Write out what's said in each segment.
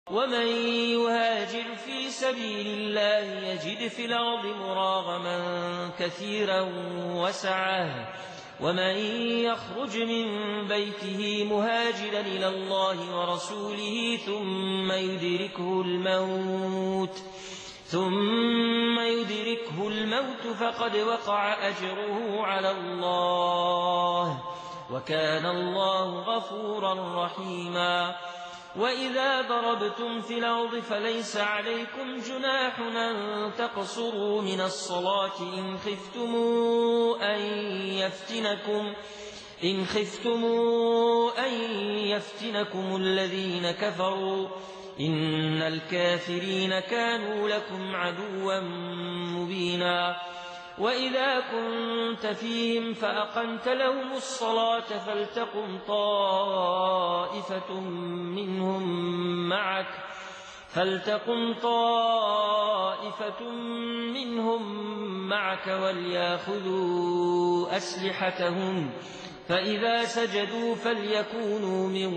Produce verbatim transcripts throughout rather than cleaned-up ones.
ومن يهاجر في سبيل الله يجد في الأرض مراغما كثيرا وسعة ومن يخرج من بيته مهاجرا إلى الله ورسوله ثم يدركه الموت ثم يدركه الموت فقد وقع أجره على الله وكان الله غفورا رحيما. وإذا ضربتم في الأرض فليس عليكم جناح أن تقصروا من الصلاة إن خفتم أن يفتنكم إن خفتم أن يفتنكم الذين كفروا إن الكافرين كانوا لكم عدوا مبينا. وإذا كنت فيهم فأقمت لهم الصلاة فلتقم طائفة منهم معك فلتقم طائفة منهم معك وليأخذوا أسلحتهم فإذا سجدوا فليكونوا من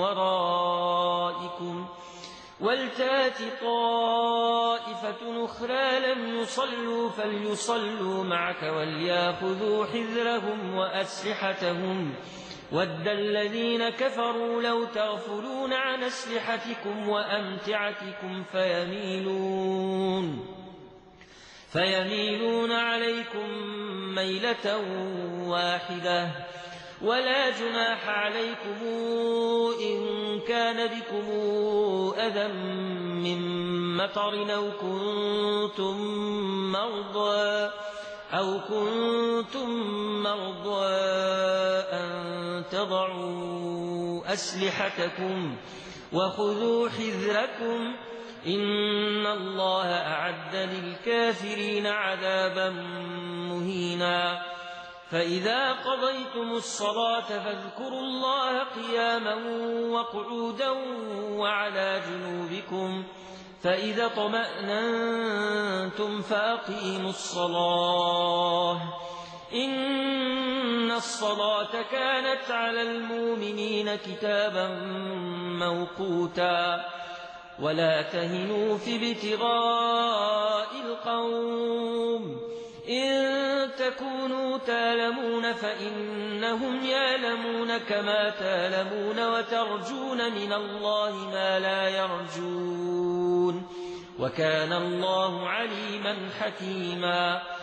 ورائكم ولتات طائفة أخرى لم يصلوا فليصلوا معك وليأخذوا حذرهم وأسلحتهم ود الذين كفروا لو تغفلون عن أسلحتكم وأمتعتكم فيميلون فيميلون عليكم ميلة واحدة ولا جناح عليكم إن كان بكم أذى من مطر أو كنتم مرضى أو كنتم مرضى أن تضعوا أسلحتكم وخذوا حذركم إن الله أعد للكافرين عذابا مهينا. فإذا قضيتم الصلاة فاذكروا الله قياما وقعودا وعلى جنوبكم فإذا اطمأننتم فأقيموا الصلاة إن الصلاة كانت على المؤمنين كتابا موقوتا. ولا تهنوا في ابتغاء القوم إن تكونوا تالمون فإنهم يالمون كما تالمون وترجون من الله ما لا يرجون وكان الله عليما حكيما.